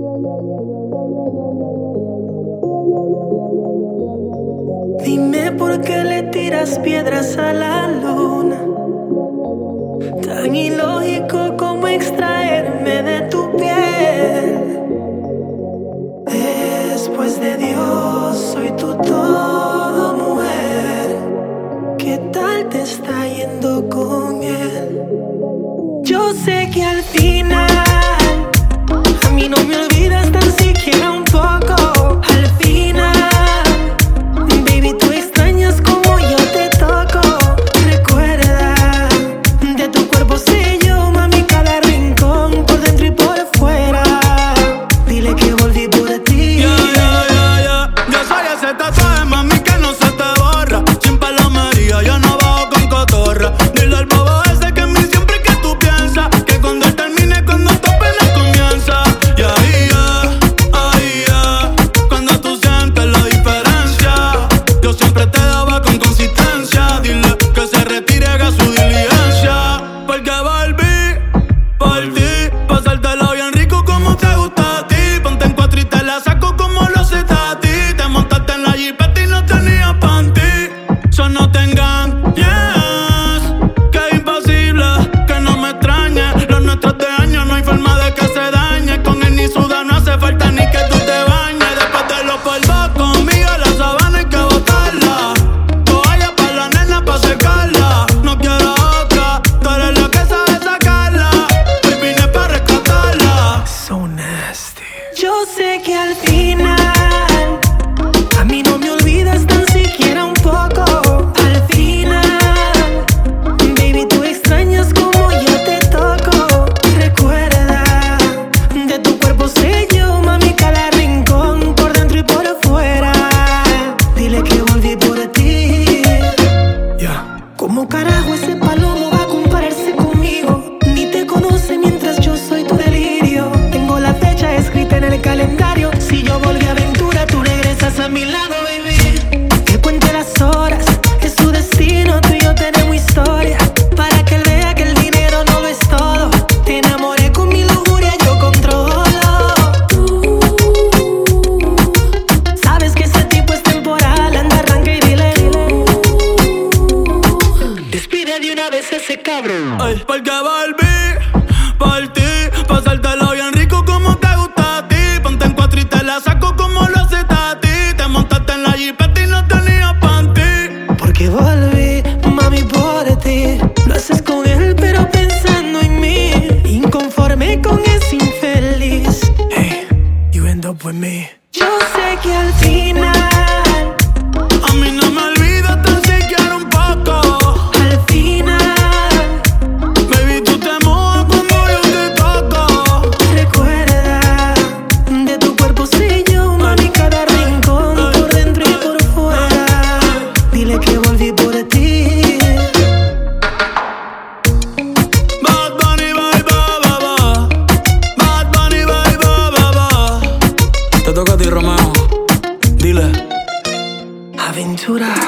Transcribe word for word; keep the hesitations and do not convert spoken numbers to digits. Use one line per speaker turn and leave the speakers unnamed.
Dime por qué le tiras piedras a la luna. Tan ilógico como extraerme de tu piel. Después de Dios, soy tu todo, mujer. ¿Qué tal te está yendo con él? Yo sé que al final a mí no me olvidas tan siquiera un poco. Al final
Ay, porque volví por ti, pasártelo bien rico como te gusta a ti. Ponte en cuatro y te la saco como lo hace Tati. Te montaste en la jipeta y no tenías panty.
Porque volví, mami, por ti. Lo haces con él pero pensando en mí. Inconforme con ese infeliz. Hey, you end up with me. Yo sé que al final
a mí no me olvidas tan siquiera un poco.
Al final Aventura.